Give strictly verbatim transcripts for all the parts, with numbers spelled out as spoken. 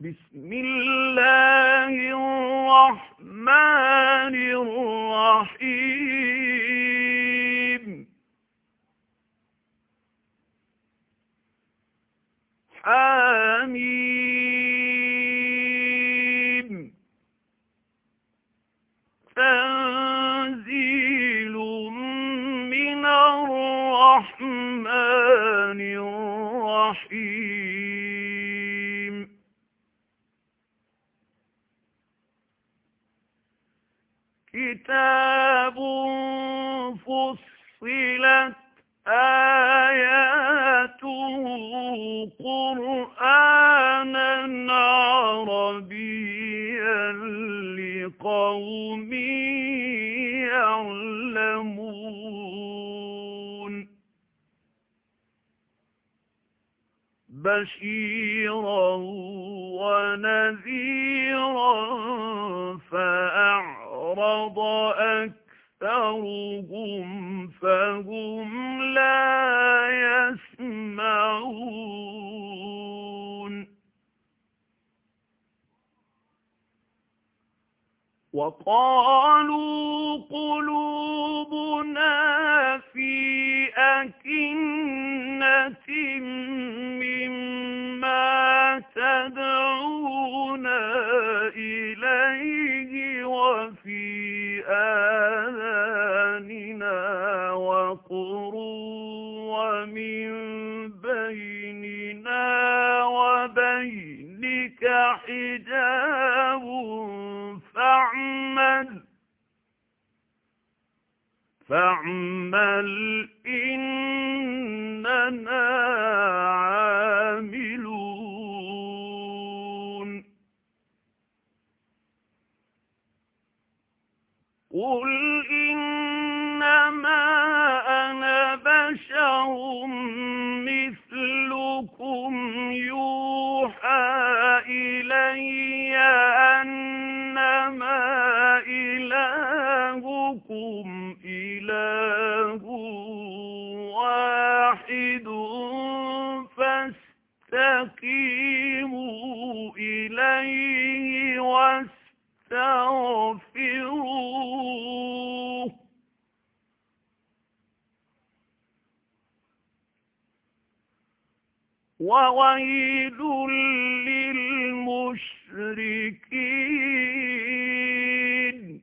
بسم الله الرحمن الرحيم حميم تنزيل من الرحمن الرحيم كتاب فصلت آياته قرآنا عربيا لقوم يعلمون بشيرا ونذيرا فأعرض أكثرهم فهم لا يسمعون وقالوا قلوبنا في أكنة مما تدعونا إليه وفي آذاننا وقر ومن بيننا وبينك حجاب فاعمل فاعمل إننا عاملون قل إنما أنا بشر مثلكم يوحى إلي أنما إلهكم إله واحد فاستقيموا إليه واستغفروه وويل للمشركين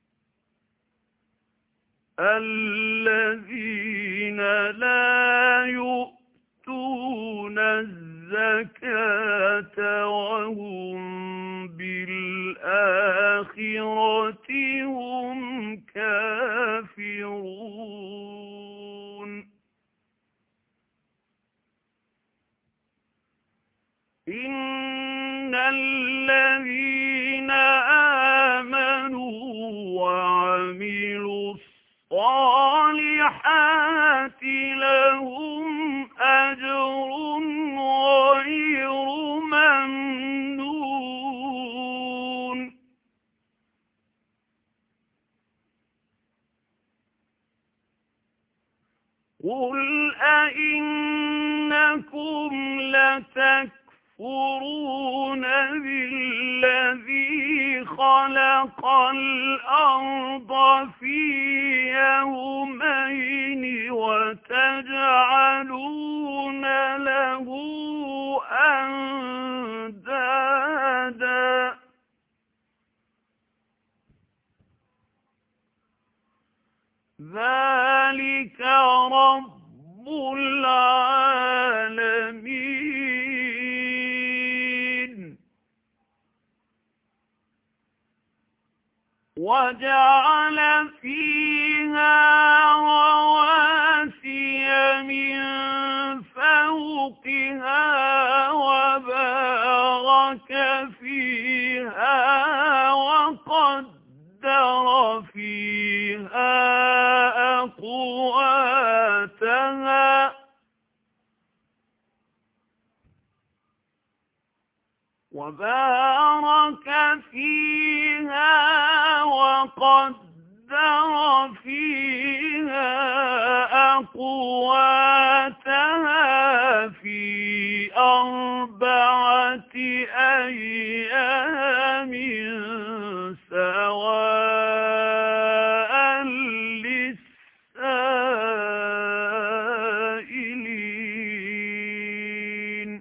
الذين لا يؤتون الزكاة وهم بالآخرة هم كافرون إن الذين آمنوا وعملوا الصالحات لهم أجر غير ممنون قل أئنكم لتكفرون بالذي خلق الأرض في يومين وتجعلون له أندادا ذلك رب العالمين وجعل فيها رواسي من فوقها وبارك فيها وقدر فيها أقواتها وبارك فيها وقدر فيها أقواتها أقواتها في أربعة أيام سواء للسائلين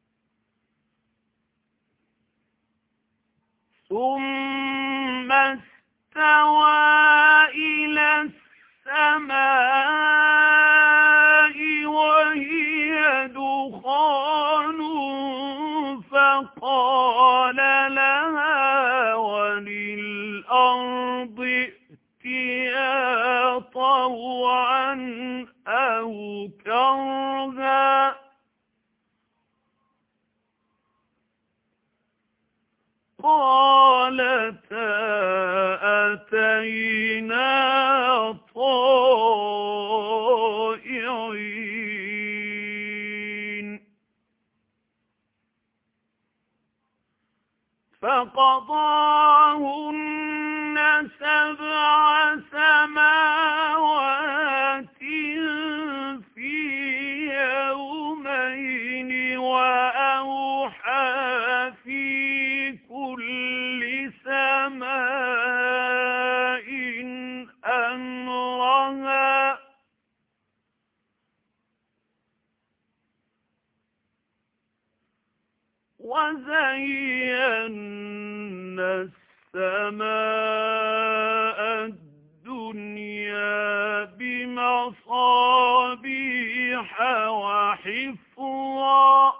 ثم استوى إلى السماء وهي دخان فقال لها وللأرض ائتيا طوعا أو كرها قالتا أتينا طائعين فقضاهن سبع سماوات في يومين وأوحى في كل سماء أمرها وزينا السماء الدنيا بمصابيح وحفظا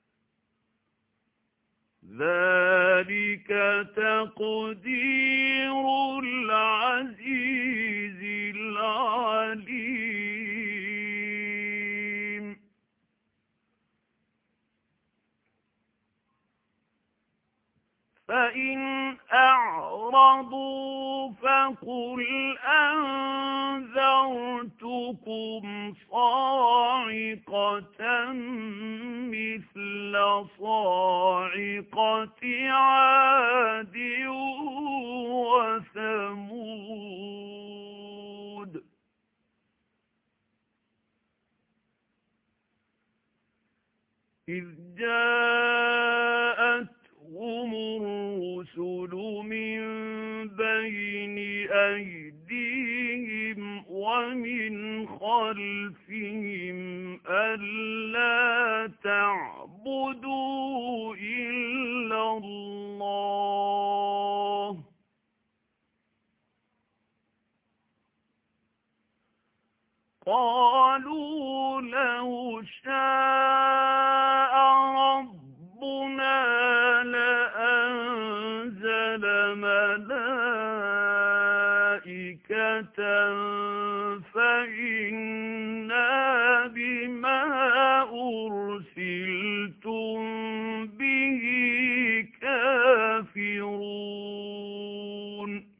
ذلك تقدير العزيز العليم فإن أعرضوا فقل أنذرتكم صاعقة مثل صاعقة عاد وثمود إذ جاءتهم الرسل من بين أيديهم ومن خلفهم ألا تعبدوا إلا الله قالوا لو شاء ربنا لأنزل ملائكة فإنا بما أرسلتم به كافرون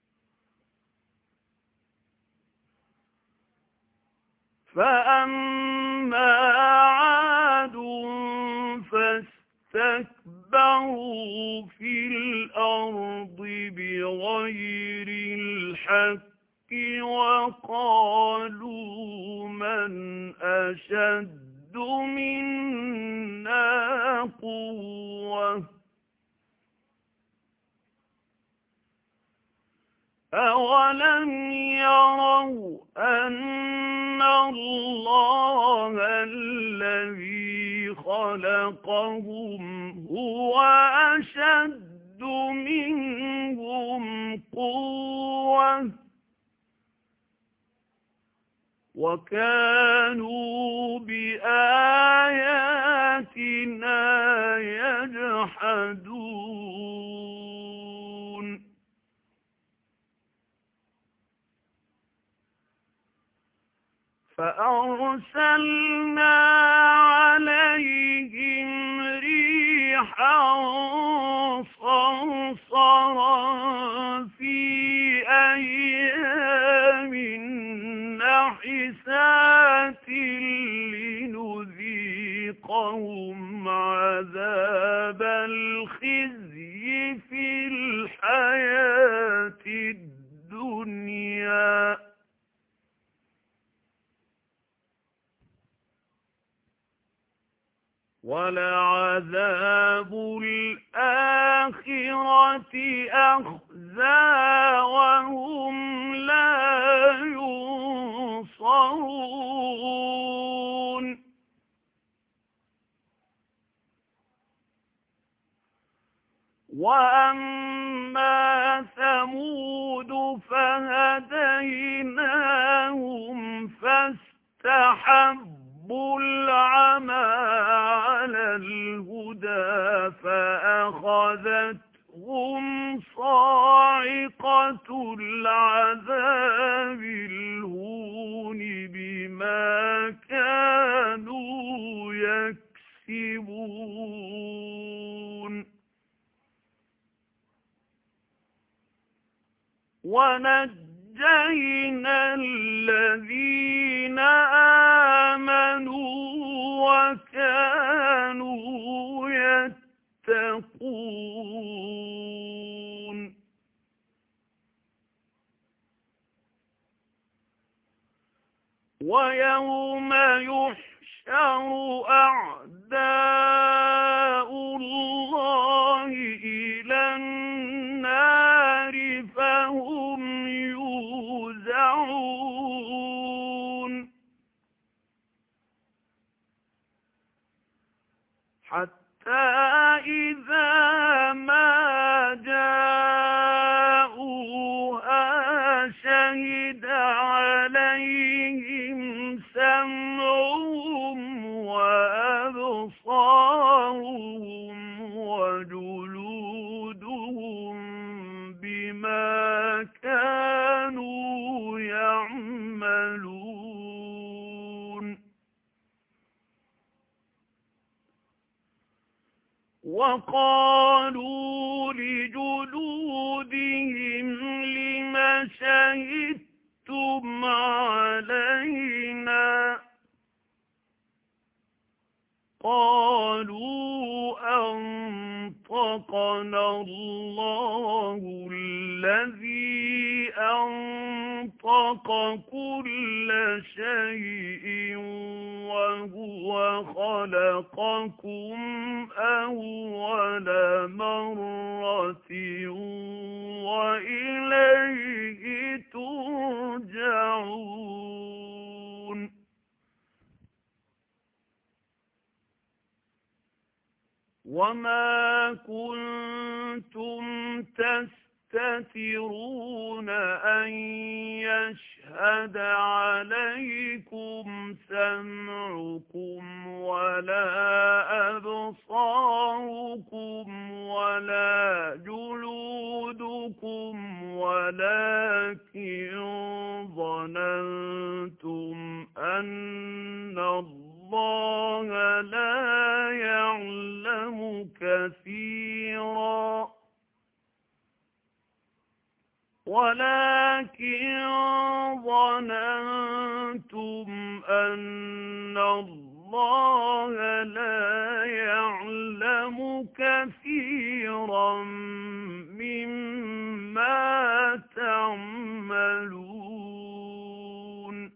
فأما عاد فاستكبروا في الأرض بغير الحق وقالوا من أشد منا قوة أولم يروا أن الله الذي خلقهم هو أشد منهم قوة وكانوا بآياتنا يجحدون فأرسلنا عليهم ريحا صرصرا في أيام نحسات لنذيقهم عذاب الخزي في الحياة الدنيا وَلَعَذَابُ الْآخِرَةِ أَخْزَىٰ وَهُمْ لَا يُنصَرُونَ وَأَمَّا ثَمُودُ فَهَدَيْنَاهُمْ فَاسْتَحَبُّوا الْعَمَىٰ عَلَى الْهُدَىٰ فَأَخَذَتْهُمْ صَاعِقَةُ الْعَذَابِ الْهُونِ بِمَا كَانُوا يَكْسِبُونَ وَنَجَّيْنَا الَّذِينَ آمَنُوا وَكَانُوا يَتَّقُونَ وَيَوْمَ يُحْشَرُ أَعْدَاءُ اللَّهِ إِلَى النَّارِ فَهُمْ يُوزَعُونَ حَتَّى إِذَا مَا جَاءُوهَا شَهِدَ عَلَيْهِمْ سَمْعُهُمْ وَأَبْصَارُهُمْ وَجُلُودُهُم بِمَا كَانُوا يَعْمَلُونَ وَقَالُوا لِجُلُودِهِمْ لِمَ شَهِدتُّمْ عَلَيْنَا قَالُوا أَنطَقَنَا اللَّهُ الَّذِي أَنطَقَ كُلَّ شَيْءٍ وَهُوَ خَلَقَكُمْ أَوَّلَ مَرَّةٍ وَإِلَيْهِ تُرْجَعُونَ وَمَا كُنتُمْ تَسْتَتِرُونَ أَن يَشْهَدَ عَلَيْكُمْ سَمْعُكُمْ وَلَا أَبْصَارُكُمْ وَلَا جُلُودُكُمْ وَلَكِنْ ظَنَنتُمْ أَنَّ اللَّهَ لَا يَعْلَمُ كَثِيرًا وَلَكِنْ ظَنَنتُمْ أَنَّ اللَّهَ لَا يَعْلَمُ كَثِيرًا مِّمَّا تَعْمَلُونَ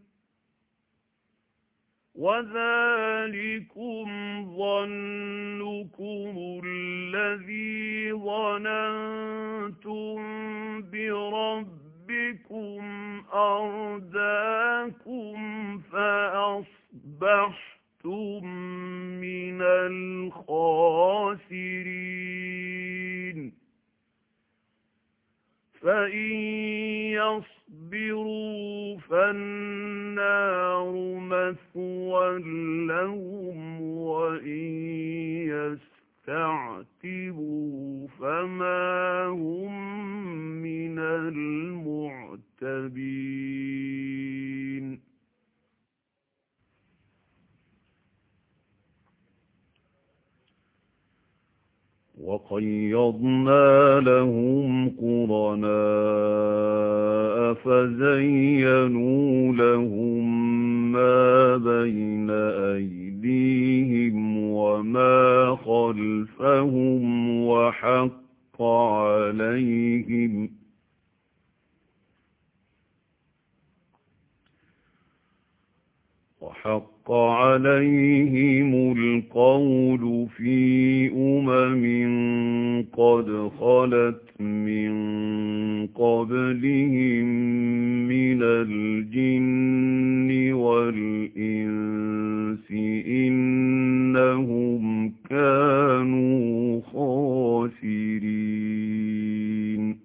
وَذَلِكُمْ ظَنُّكُمُ الَّذِي ظَنَنتُم بِرَبِّكُمْ أَرْدَاكُمْ فَأَصْبَحْتُم مِّنَ الْخَاسِرِينَ فَإِن يَصْبِرُوا فَالنَّارُ مَثْوًى لَّهُمْ وَإِن يَسْتَعْتِبُوا فَمَا هُم مِّنَ الْمُعْتَبِينَ وَقَيَّضْنَا لَهُمْ قُرَنَاءَ فَزَيَّنُوا لَهُم مَّا بَيْنَ أَيْدِيهِمْ وَمَا خَلْفَهُمْ وَحَقَّ عَلَيْهِمْ وحق عليهم القول في أمم قد خلت من قبلهم من الجن والإنس إنهم كانوا خاسرين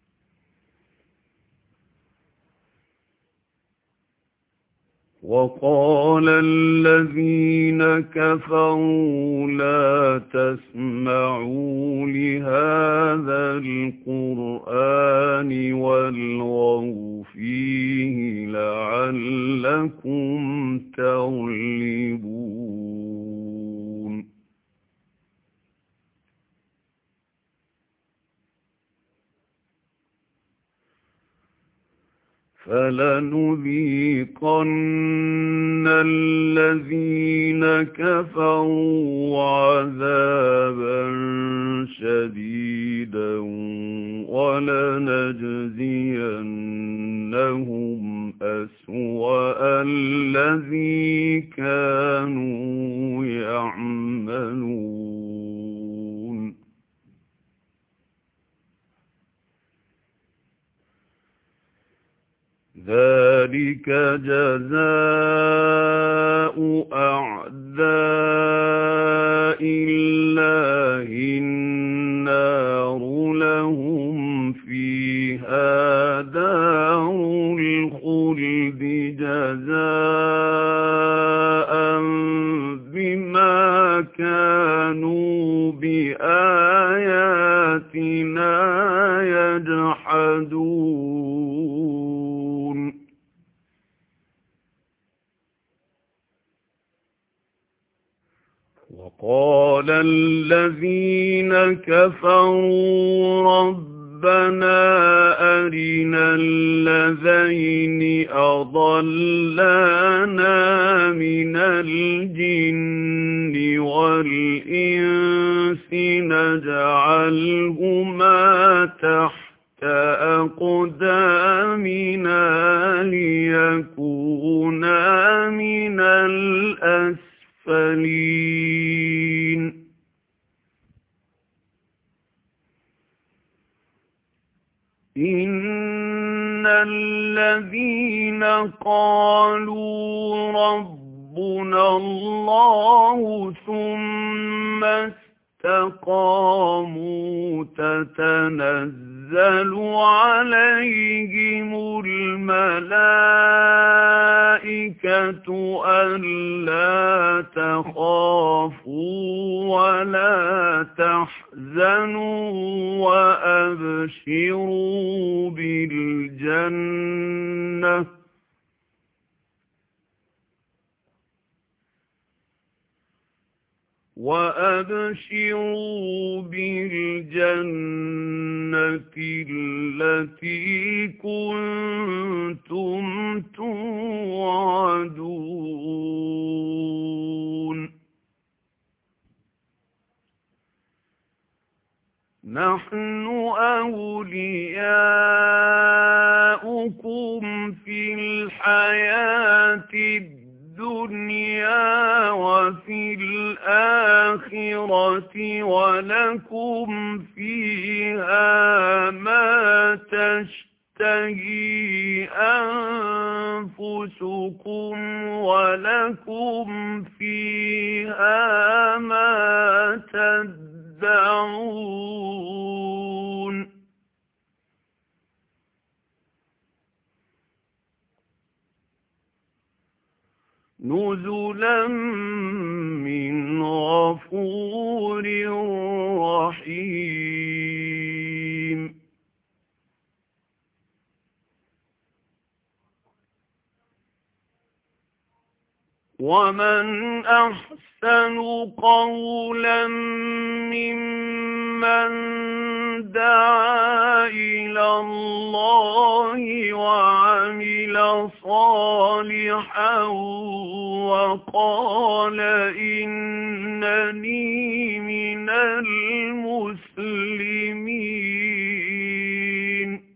وقال الذين كفروا لا تسمعوا لهذا القرآن والغوا فيه لعلكم تغلبون فلنذيقن الذين كفروا عذابا شديدا ولنجزينهم أسوأ الذي كانوا يعملون ذلك جزاء أعداء الله النار لهم فيها دار الخلد جزاء بما كانوا بآياتنا يجحدون وقال الذين كفروا ربنا أرنا الذين أضلانا من الجن والإنس نجعلهما تحت أقدامنا ليكونا من الأسفلين إن الذين قالوا ربنا الله ثم استقاموا تتنزل عليهم الملائكة ألا تخافوا ولا تحزنوا وأبشروا بالجنة وأبشروا بالجنة التي كنتم توعدون نحن أولياؤكم في الحياة الدنيا الدنيا وفي الآخرة ولكم فيها ما تشتهي أنفسكم ولكم فيها ما تدعون نزلا من غفور رحيم ومن أحسن قولا ممن دعا إلى الله وعمل صالحا وقال إنني من المسلمين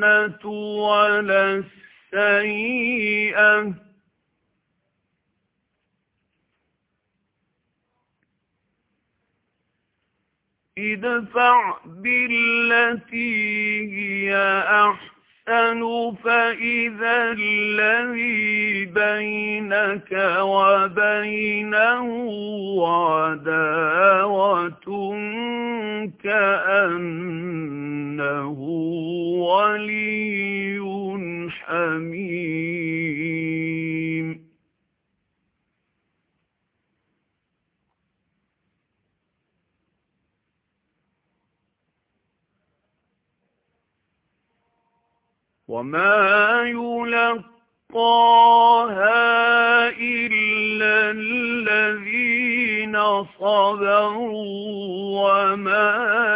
الحسنة ولا السيئة ادفع بالتي هي أحسن فإذا الذي بينك وبينه عداوة كأنه ولي حميم وما يلقاها إلا الذين صبروا وما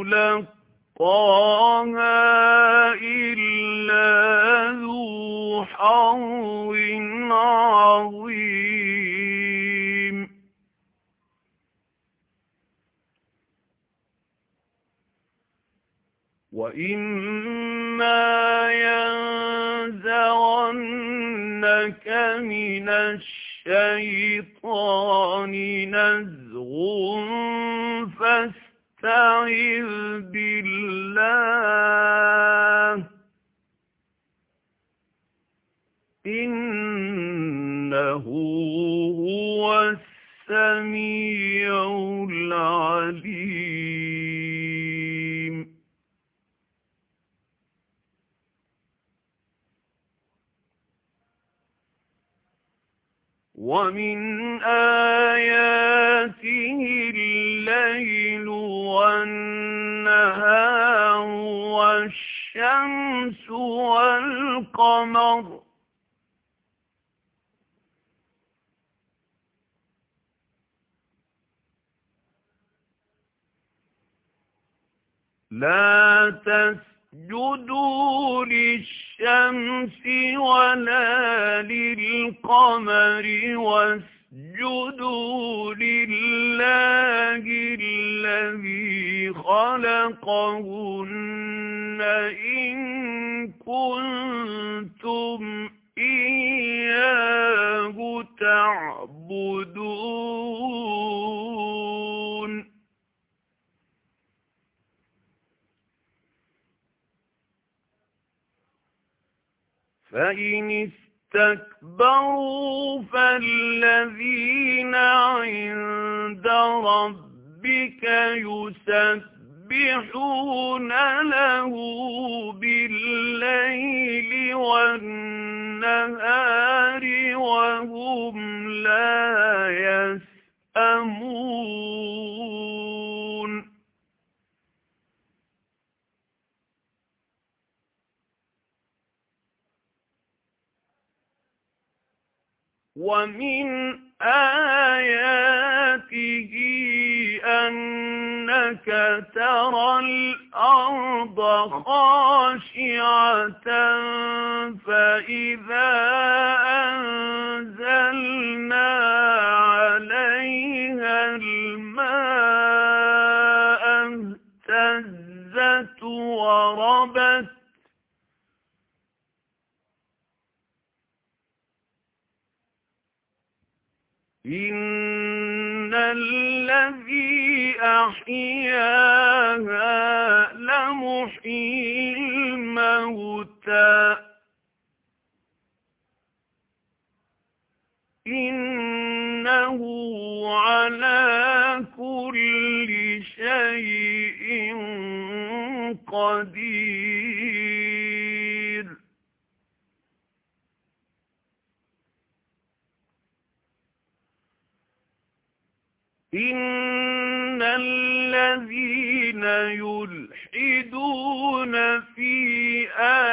يلقاها إلا ذو حظ عظيم وإما ينزغنك من الشيطان نزغ فاستعذ بالله إنه هو السميع العليم ومن آياته الليل والنهار والشمس والقمر لا تسجدوا للشمس ولا للقمر واسجدوا لله الذي خلقهن إن كنتم إياه تعبدون فإن استكبروا فالذين عند ربك يسبحون له بالليل والنهار وهم لا يسأمون ومن آياته أنك ترى الأرض خاشعة فإذا أنزلنا عليها الماء اهتزت وربت إن الذي أحياها لمحيي الموتى إنه على كل شيء قدير إن الذين يلحدون في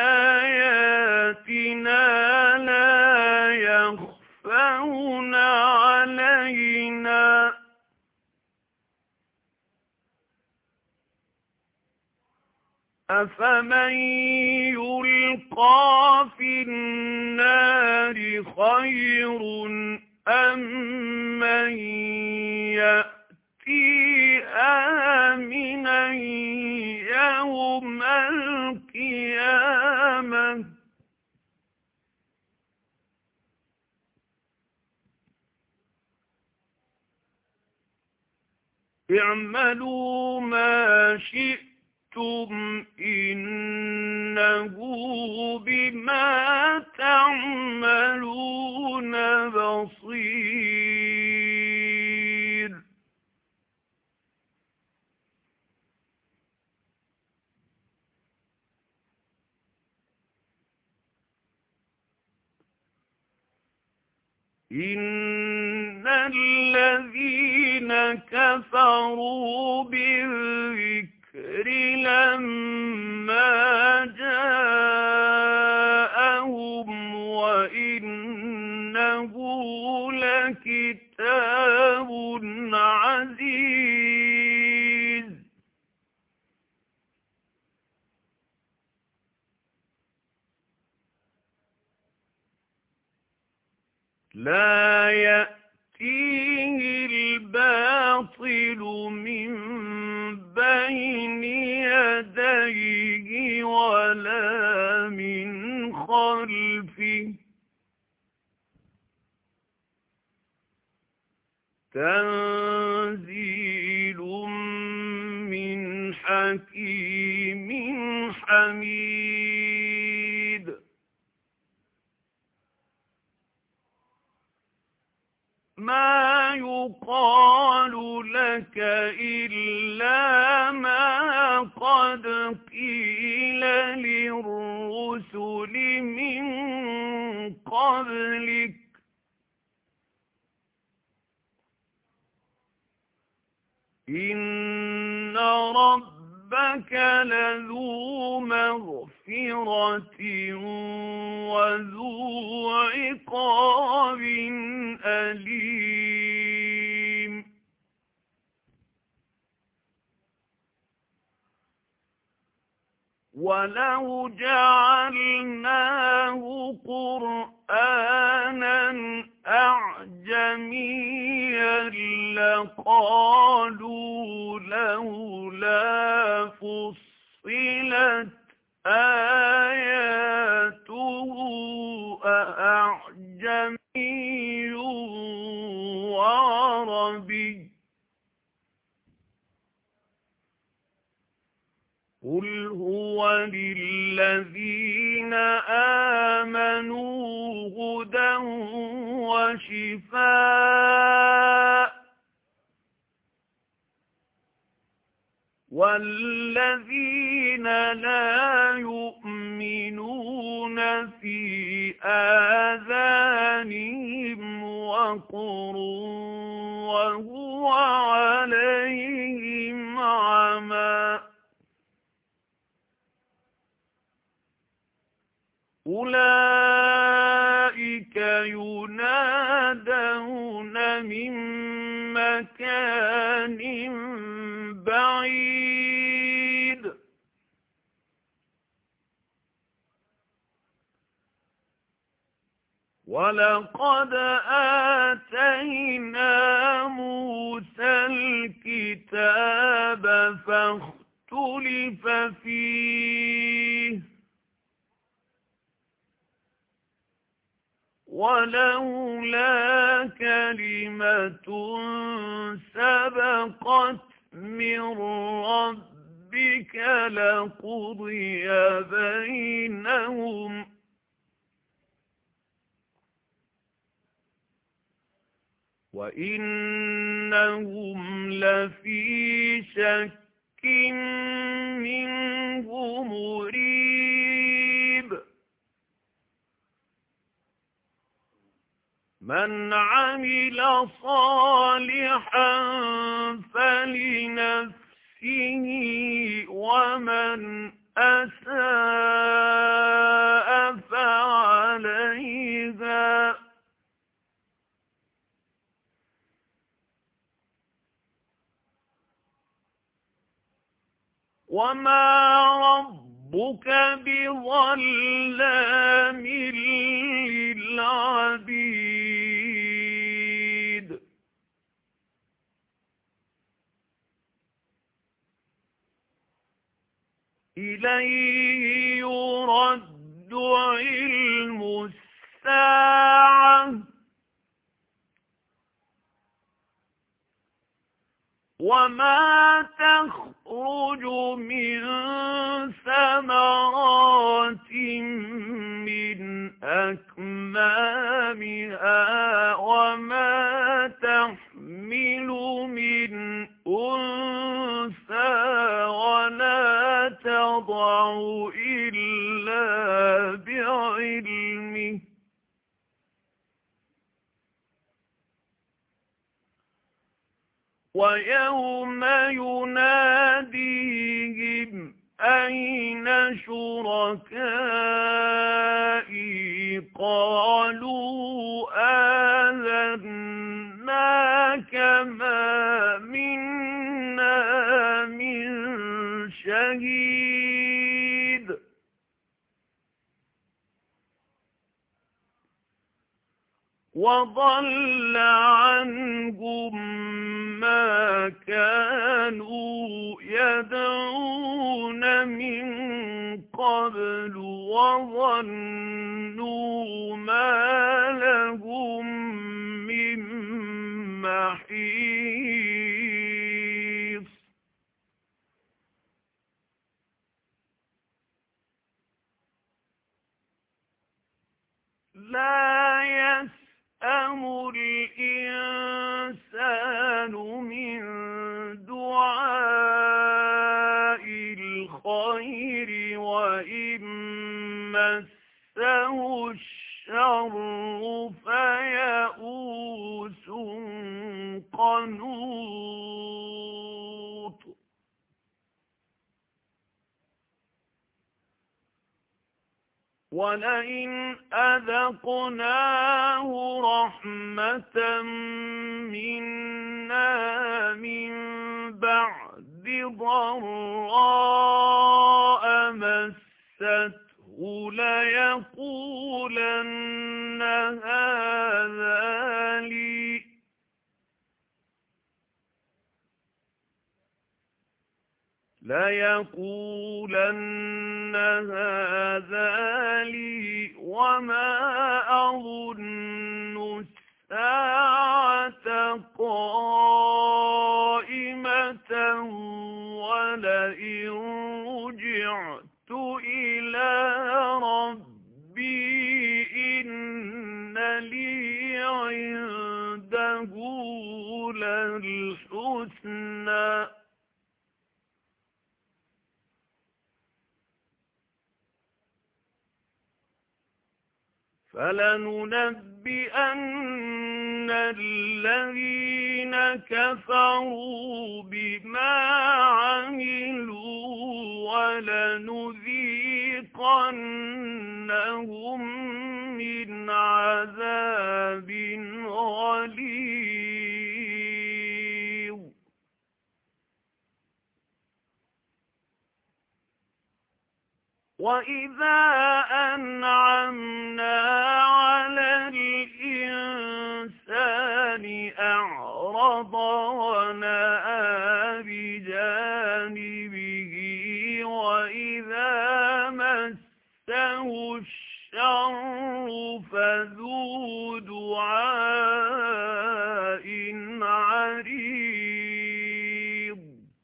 آياتنا لا يخفون علينا أفمن يلقى في النار خير أم من يأتي آمنا يوم القيامة الْمَوْعُودَةَ اعْمَلُوا مَا شِئْتُمْ إِنَّهُ بِمَا تَعْمَلُونَ بَصِيرٌ إِنَّ الَّذِينَ كَفَرُوا بِالذِّكْرِ لَمَّا جَاءَهُمْ وَإِنَّهُ لَكِتَابٌ عَزِيزٌ لَا يَأْتِيهِ الْبَاطِلُ مِنْ بَيْنِ يَدَيْهِ وَلَا مِنْ خَلْفِهِ تَنزِيلٌ مِنْ حَكِيمٍ حَمِيدٍ مَا يُقَالُ لَكَ إِلَّا مَا قَدْ قِيلَ لِلرُّسُلِ مِنْ قَبْلِكَ إِنَّ رَبَّكَ لَذُو مَغْفِرَةٍ وَذُو عِقَابٍ أَلِيمٍ وَلَوْ جَعَلْنَاهُ قُرْآنًا أَعْجَمِيًّا لَقَالُوا لَوْلَا فُصِّلَتْ آيَاتُهُ أَأَعْجَمِيٌّ وَعَرَبِيٌّ قُلْ هُوَ لِلَّذِينَ آمَنُوا هُدًى وَشِفَاءٌ وَالَّذِينَ لَا يُؤْمِنُونَ فِي آذَانِهِمْ وَقْرٌ وَهُوَ عَلَيْهِمْ عَمًى أُولَئِكَ يُنَادَوْنَ مِن مَّكَانٍ بَعِيدٍ وَلَقَدْ آتَيْنَا مُوسَى الْكِتَابَ فَاخْتُلِفَ فِيهِ وَلَوْلَا كَلِمَةٌ سَبَقَتْ مِنْ رَبِّكَ لَقُضِيَ بَيْنَهُمْ وَإِنَّهُمْ لَفِي شَكٍّ مِّنْهُ مُرِيبٍ مَنْ عَمِلَ صَالِحًا فَلِنَفْسِهِ وَمَنْ أَسَاءَ فَعَلَيْهَا وَمَا رَبُّكَ بِظَلَّامٍ لِّلْعَبِيدِ إِلَيْهِ يُرَدُّ علم الساعة وما تخرج من ثمرات من أكمامها وما تحمل من أنثى ولا تضع إلا بعلمه ويوم يناديهم أين شركائي قالوا آذناك ما منا من شهيد وضل عنهم ما كانوا يدعون من قبل وظنوا ما لهم من محيص لا يسأم الإنسان من دعاء الخير وإن مسه الشر فيئوس قنوط ولئن أذقناه رحمة منا من بعد ضراء مسته ليقولن هذا لي ليقولن هذا لي وما أظن الساعة قائمة ولئن رجعت إلى ربي إن لي عنده للحسنى فلننبئن الذين كفروا بما عملوا ولنذيقنهم من عذاب غليظ وَإِذَا أَنْعَمْنَا عَلَى الْإِنسَانِ أَعْرَضَ وَنَأَىٰ بِجَانِبِهِ وَإِذَا مَسَّهُ الشَّرُّ فَذُو دُعَاءٍ عَرِيضٍ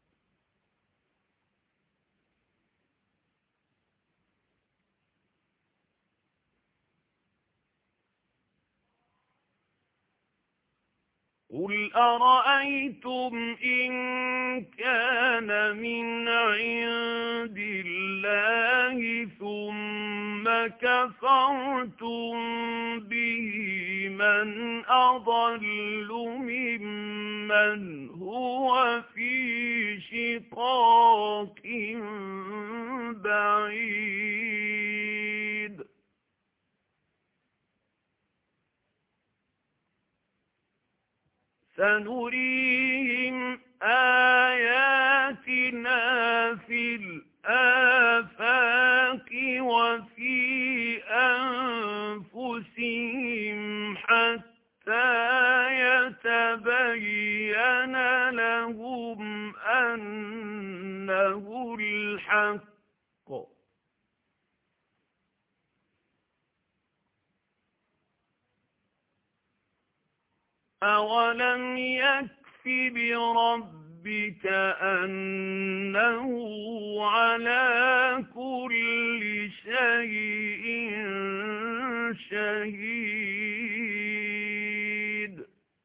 قُلْ أَرَأَيْتُمْ إِن كَانَ مِنْ عِندِ اللَّهِ ثُمَّ كَفَرْتُم بِهِ مَنْ أَضَلُّ مِمَّنْ هُوَ فِي شِقَاقٍ بَعِيدٍ سَنُرِيهِمْ آيَاتِنَا فِي الْآفَاقِ وَفِي أَنفُسِهِمْ حَتَّى يَتَبَيَّنَ لَهُمْ أَنَّهُ الْحَقُّ أَوَلَمْ يَكْفِ بِرَبِّكَ أَنَّهُ عَلَى كُلِّ شَيْءٍ شَهِيدٌ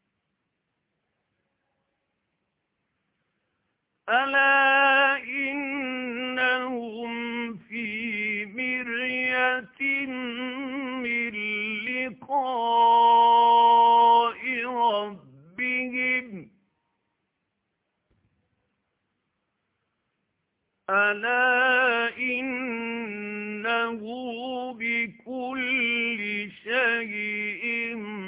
أَلَا إِنَّهُمْ فِي مِرْيَةٍ مِّن لِّقَاءِ رَبِّهِمْ أَلَا إِنَّهُ بِكُلِّ شَيْءٍ